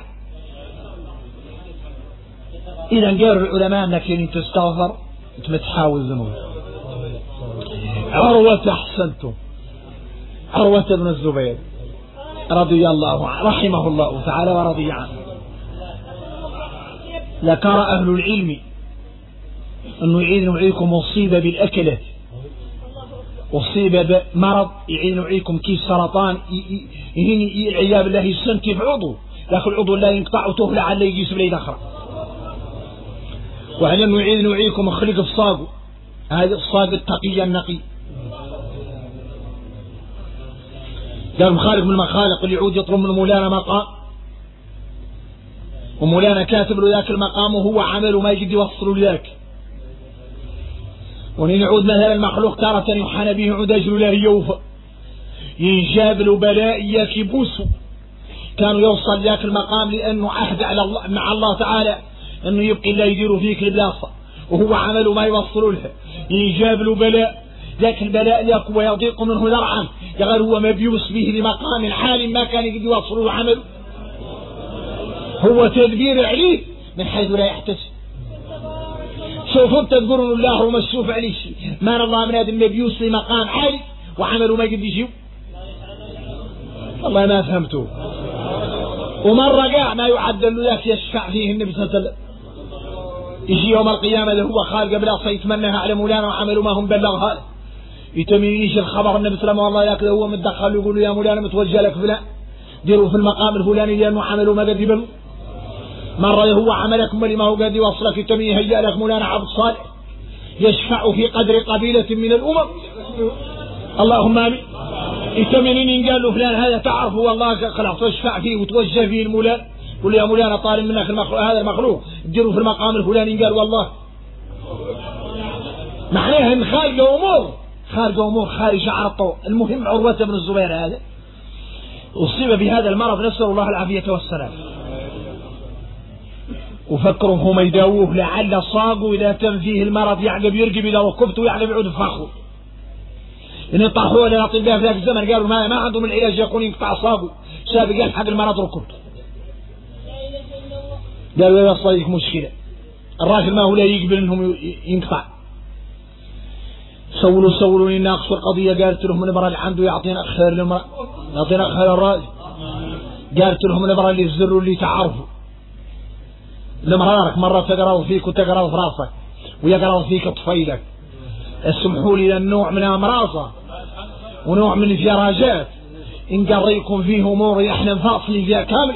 إذا قالوا العلماء أنك يعني تستغفر تحاول ذنوب. عروة أحسنتم، عروة بن الزبير رضي الله عنه رحمه الله تعالى ورضي عنه. ذكر أهل العلم أنه يعينكم أصيب بالأكلة، أصيب بمرض يعينكم كيس سرطان عياذ بالله يستنكف عضو لكن العضو لا ينقطع وتهلى على يجيس بليد آخر. وعلى أنه يعينكم خلق في صاقه، هذا الصاق التقي النقي. قال مخالق من المخالق اللي يعود يطلب من مولانا مقام ومولانا كاتب له ذاك المقام وهو عمله ما يجد يوصل ذاك. ونين يعود مثلا المخلوق تارة يحنى به عود أجل لا يوفى ينجاب له بلاء إياك يبوسه. كانوا يوصل ذاك المقام لأنه عهد على الله مع الله تعالى أنه يبقي الله يديروا فيك البلاصة وهو عمله ما يوصلوا لها. ينجاب له بلاء ذاك البلاء ذاك ويضيق منه ذرعا يغير هو مبيوس به لمقام حال ما كان يقدر يوصلوا له عمله. هو تدبير عليه من حيث لا يحتسب. شوف انت تقولون الله ومسوف عليه شيء ما الله من هذا مبيوس لمقام عالي وعمله ما قد يجيب. والله ما فهمته. ومرة قاع ما يعدل ذاك يشفع فيه النبي صلى الله عليه وسلم يجي يوم القيامة اللي هو خالق بلا يتمناها على مولانا وعملوا ما هم بلغها له. يتمنيش الخبر النبي صلى الله عليه وسلم والله ياك هو متدخل يقول يا مولانا متوجه لك فلان ديروا في المقام الفلاني لأنه عملوا ما قد يبلغ. مرة هو عملكم اللي ما هو قد يوصلك يتمني هيا لك مولانا عبد صالح يشفع في قدر قبيلة من الأمم. اللهم آمين. يتمنين قال له فلان هذا تعرفه والله خلاص تشفع فيه وتوجه فيه المولان قل يا مولانا طالب منك هذا المخلوق ديروا في المقام الفلاني قال والله. معناها ان خارج امور خارج عن الطوع. المهم عروة بن الزبير هذا اصيب بهذا المرض نسأل الله العافية والسلام. وفكروا هم يداووه لعل صاقوا اذا تم فيه المرض يعقب يرقب اذا ركبته يعقب يعود فخه. ان طاحوا للاطباء في ذاك الزمن قالوا ما عندهم العلاج يكون ينقطع صاقه سابق حق المرض ركبته. قالوا يا صديق مشكلة الراجل ما هو لا يقبل انهم ينقطع. سولوا يناقشوا القضية. قالت لهم الامرأة اللي عنده يعطينا خير للمرأة يعطينا خير الراجل. قالت لهم الامرأة اللي يزروا اللي تعرفوا الامرأة مرة تقرأوا فيك وتقرأوا في راسك ويقرأوا فيك طفيلك. اسمحوا لي لأن نوع من الأمراض ونوع من الفراجات نقريكم فيه أمور احنا مفاصلين فيها كامل.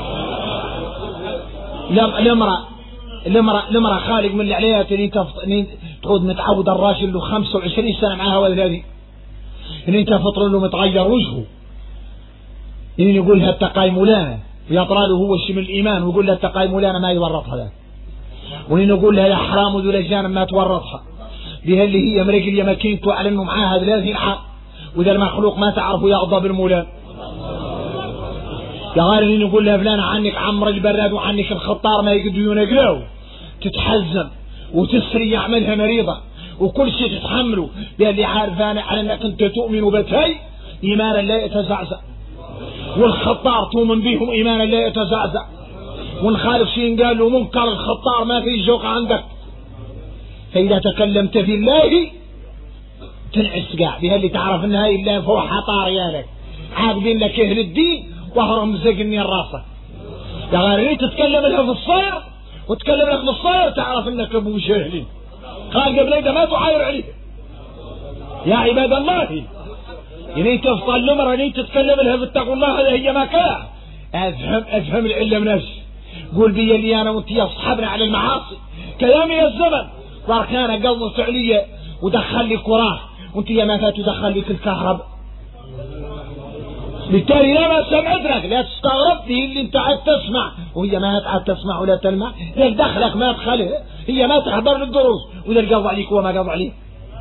الامرأة خالق من اللي عليها تعود متعود الراجل له 25 سنة معها ولد هذه إن انت فطر له متغير وجهه إن يقول لها التقاي مولانا ويطرى له هو الشيء من الإيمان ويقول لها التقاي مولانا ما يورطها ذا وإن يقول لها يا حرام وذو الجانب ما تورطها بها اللي هي مريق اليمكين على إنه معاها 30 عام وإذا المخلوق ما تعرفه يغضب المولان يا غير إن يقول لها فلان عنك عمر البراد وعنك الخطار ما يقدرون يقلوا تتحزم وتسري يعملها مريضة وكل شيء تتحمله اللي عارفانه على انك انت تؤمن بتهي ايمانا لا يتزعزع والخطار تؤمن بهم ايمانا لا يتزعزع ونخالف شيء قال له منكر الخطار ما في جوق عندك فاذا تكلمت في الله تنعس قاع بها اللي تعرف انها الا فوحة طاريالك عاقبين لك اهل الدين وهرهم زقني الراسة يا غير تتكلم لها في الصير وتكلم لك في الصير تعرف انك ابو جهل قال قبل إذا ما تعاير عليه يا عباد الله إني تفضل الأمر إني تتكلم لها باتقوا الله هذا هي ما كان أفهم العلة من نفسي قول بي اللي أنا وانت يصحبنا على المعاصي كلامي الزمن واركان قلب فعلية ودخل لك وراه وانت يا ما فات ودخل لك الكهرب بالتالي لا ما سمعتك لا تستغرب به اللي انت عاد تسمع وهي ما عاد تسمع ولا تلمع لك دخلك ما تخلها هي ما تحضر للدروس وإذا القضى عليك وما قضى عليه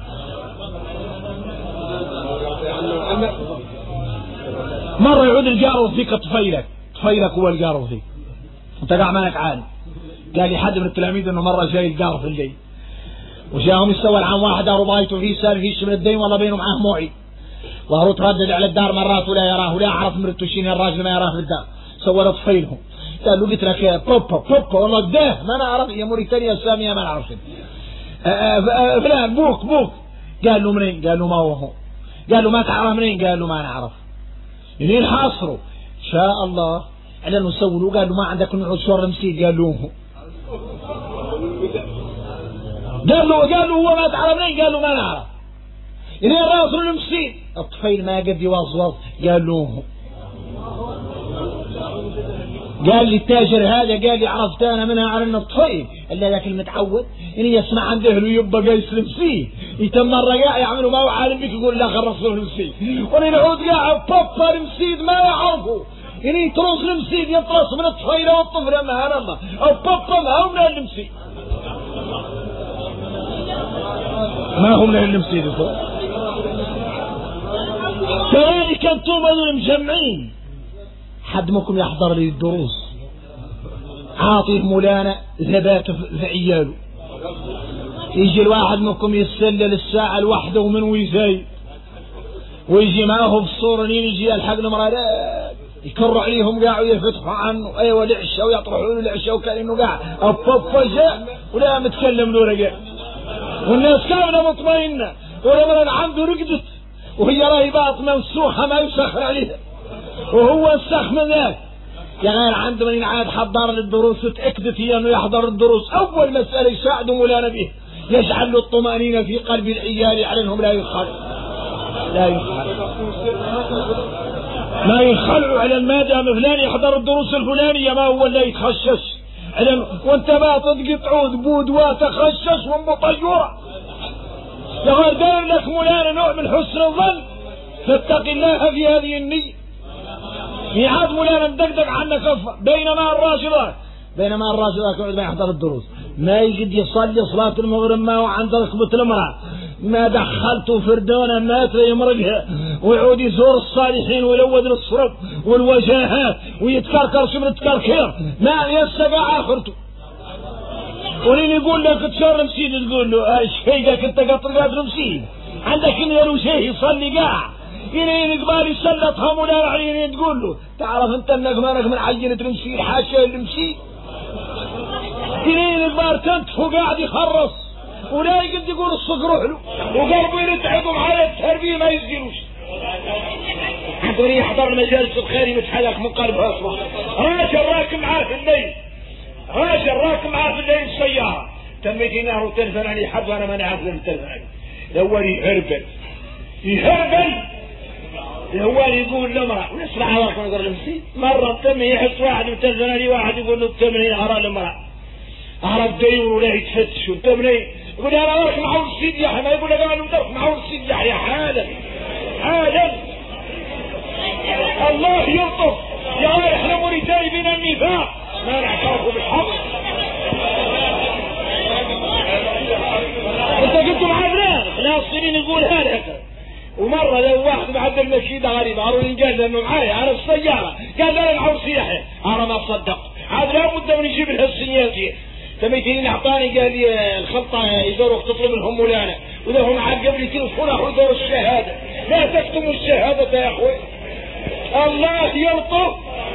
مرة يعود الجار فيك طفيلك هو الجار فيك انت قاع مالك عالم قال لي حد من التلاميذ انه مرة جاي الجار في الليل وجاهم يستوى العام واحد ربايته فيه سال فيه من الدين والله بينه معاه موعد وهو تردد على الدار مرات ولا يراه ولا عرف مرته شين الراجل ما يراه في الدار سوى له طفيلهم قال له قلت لك بوبا والله قداه ما نعرف يا موريتانيا السامية ما نعرف فلان بوك قال له منين قال له ما هو قال له ما تعرف منين قال له ما نعرف منين حاصره شاء الله على نسوله قال له ما عندك نعود شور مسيد قال له هو ما تعرف منين قال له ما نعرف إني الراسل المسيد الطفيل ما قد يوظف قال له قال لي التاجر هذا قال لي عرفت انا منها على انه الطفيل الا ذاك المتعود اني يسمع عند اهله يبقى يسلم فيه يتمر قاع يعملوا ما هو عالم بك يقول لا خلص له المسيد وني نعود قاع بابا المسيد ما يعرفه اني يترص المسيد يطرس من الطفيل والطفل ما الله او بابا ما هو من المسيد ما هو من المسيد كذلك انتم المجمعين حد منكم يحضر لي الدروس عاطيه مولانا ذبات في عياله يجي الواحد منكم يستلل الساعة الواحدة ومن ويزاي ويجي معه بالصورة يجي يلحق المرارات يكروا عليهم قاعوا يفتحوا عنه ايوه العشاء ويطرحوا له العشاء وكان انه قاع ابا جاء ولا متكلم له رجع والناس كانوا مطمئنة ولما عنده رقدت وهي راهي باطنة وسوخة ما يسخر عليها وهو السخ من ذاك يا غير عنده من ينعاد حضر للدروس وتأكدت هي انه يحضر الدروس اول مسألة يساعده مولانا به يجعل له الطمأنينة في قلب العيال على انهم لا ينخلعوا على ما دام فلان يحضر الدروس الفلانية ما هو اللي يتخشش وانت ما تدقي تعود بودوا تخشش ومطيورة يا غير داير لك مولانا نوع من حسن الظن فاتق الله في هذه النية ميعاد مولانا مدقدق عنا كفة بينما الراجل يقعد ما يحضر الدروس ما يجد يصلي صلاة المغرب ما وعند ركبة المرأة ما دخلته فردونا ما يمرقها ويعود يزور الصالحين ويلود الصرف والوجاهات ويتكركر شمر تكركير ما يسقع آخرته ولين يقول لك تشار مسيد تقول له شيء انت قطر مسيد عندك انه شيء يصلي قاع ينين قبال يسلطها مولانا علينا تقول له تعرف انت انك مالك من عينة المسيد حاشا المسيد ينين قبال تنتفه قاعد يخرص ولا يقد يقول الصق روح له وقلبه يرتعبهم على التربية ما يزيروش عندما يحضر مجالس الخير يتحلق من قلبه اصلا راجل راكب معاه في الليل السيارة تميتي نهر التلفن عني حد وانا ما نعرف التلفن الاول يهربل هو اللي يقول للمرأة ونسمع عوارك ونقول لمسي مرة التمن يحس واحد متزن لي واحد يقول له التمن أرى للمرأة أعرف داير ولا يتفتش والتمن يقول أنا أروح معه السيد يحيى ما يقول لك أنا مدرك معه السيد يحيى حالا حالا الله يلطف يا ولد احنا موريتاني بين النفاق ما نعترفوا بالحق انت قلت معنا لا الصينيين يقول هذا ومرة لو واحد معدل المشيدة غريبة عروني قال لأنه معايا على السيارة قال لا العور سياحي أنا ما صدق عاد لابد من يجيب لها السيارة سميتني أعطاني قال لي الخلطة يدوروا تطلب لهم مولانا وإذا هم عاد قبل تلفون أخذ دور الشهادة لا تكتموا الشهادة يا أخوي الله يلطف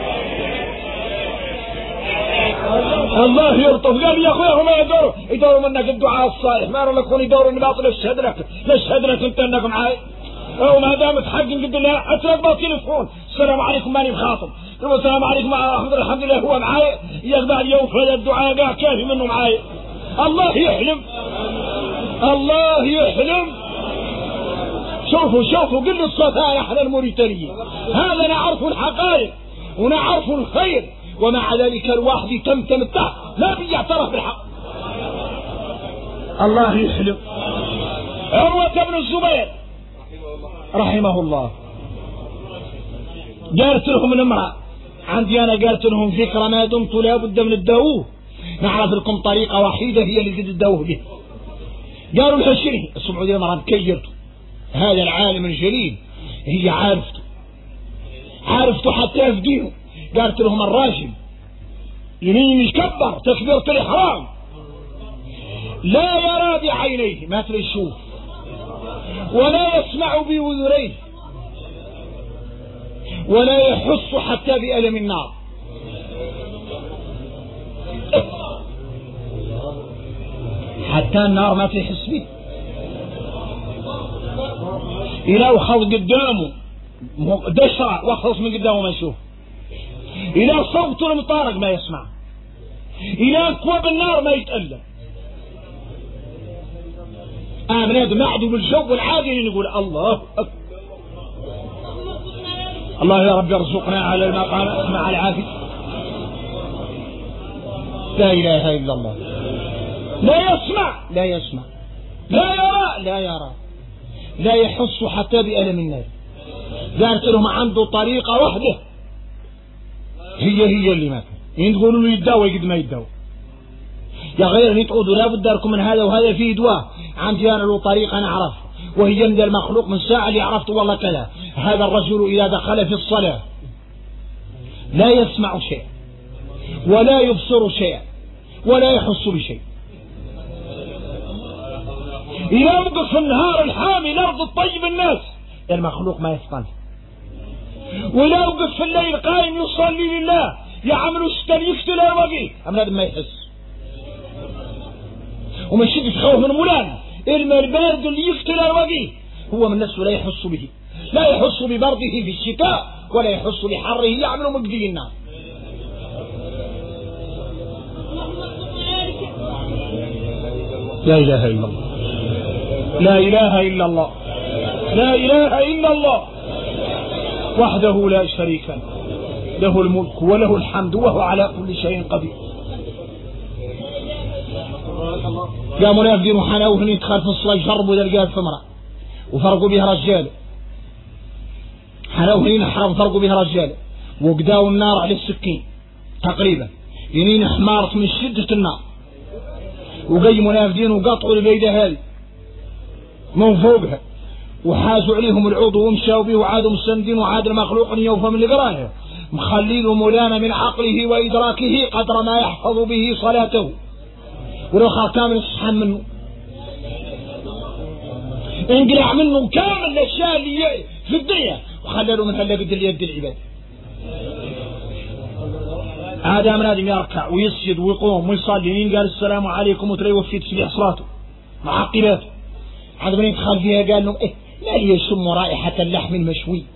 الله يلطف قال يا أخوي هم يدوروا منك الدعاء الصالح ما أرى لكم يدوروا من باطل الشهد لك نشهد لك انت انك معاي او ما دامت حق قد الله اترك بقى تليفون السلام عليكم ماني بخاطب السلام عليكم الحمد لله هو معاي يقبع اليوم فهذا الدعاء قاع كافي منه معاي الله يحلم الله يحلم شوفوا قل الصفاء احنا الموريتانيين هذا نعرف الحقائق ونعرف الخير ومع ذلك الواحد يتمتم التحت لا بيعترف بالحق الله يحلم عروة بن الزبير رحمه الله قالت لهم الامرأة عندي أنا قالت لهم فكرة ما دمت لا بد من الدوه نعرف لكم طريقة وحيدة هي اللي قد الدوه به قالوا الحشري السعودية الامرأة كيرته هذا العالم الجليل هي عارفته حتى يفديه قالت لهم الراجل يمين يكبر تكبيرة الإحرام لا يرى بعينيه ما ترى يشوف ولا يسمع بوذريه ولا يحس حتى بألم النار حتى النار ما تحس به إلى وخذ قدامه دشرة واخلص من قدامه ما يشوف إلى صوت المطارق ما يسمع إلى أكواب النار ما يتألم آمناد معدو بالجو العادي نقول الله أكبر الله يا رب يرزقنا على المقام مع العافية لا إله إلا الله لا يسمع لا يرى لا يحس حتى بألم النار قالت لهم عنده طريقة واحدة هي اللي ما كان تقولوا له يتداوى قد ما يتداوى يا غير اللي تعودوا لا بد لكم من هذا وهذا فيه دواء عندي أنا له طريقة نعرف وهي من المخلوق من ساعة اللي عرفت والله كذا هذا الرجل إذا دخل في الصلاة لا يسمع شيء ولا يبصر شيء ولا يحس بشيء إذا وقف في النهار الحامي الأرض الطيب الناس المخلوق ما يفطن ولا وقف في الليل قائم يصلي لله يعملوا اشتل يقتل الوقي أمناد ما يحس وما شدت خوف من مولانا الماء البارد اللي يقتل الوقي هو من نفسه لا يحس به لا يحس ببرده في الشتاء ولا يحس بحره يعمل مقدي النار لا إله إلا الله لا إله إلا الله لا إله إلا الله وحده لا شريك له له الملك وله الحمد وهو على كل شيء قدير قاموا يفدروا حناوهن يدخل في الصلاة يجربوا ذلك في امرأة وفرقوا بها رجال حناوهن حرام فرقوا بها رجال وقداوا النار على السكين تقريبا يمين حمارت من شدة النار وقيموا نافدين وقطعوا البيدة هذه من فوقها وحازوا عليهم العوض ومشاوا به وعادوا مسندين وعاد المخلوق يوفى من القرايه مخليله مولانا من عقله وإدراكه قدر ما يحفظ به صلاته ولو كامل الصحن منه انقلع منه كامل الأشياء اللي في الدنيا وخللوا من هلا قد اليد العباد عاد من هذا يركع ويسجد ويقوم ويصلي قال السلام عليكم وتري وفي تسبيح صلاته معقباته عاد من يدخل فيها قال لهم ما لي يشم رائحة اللحم المشوي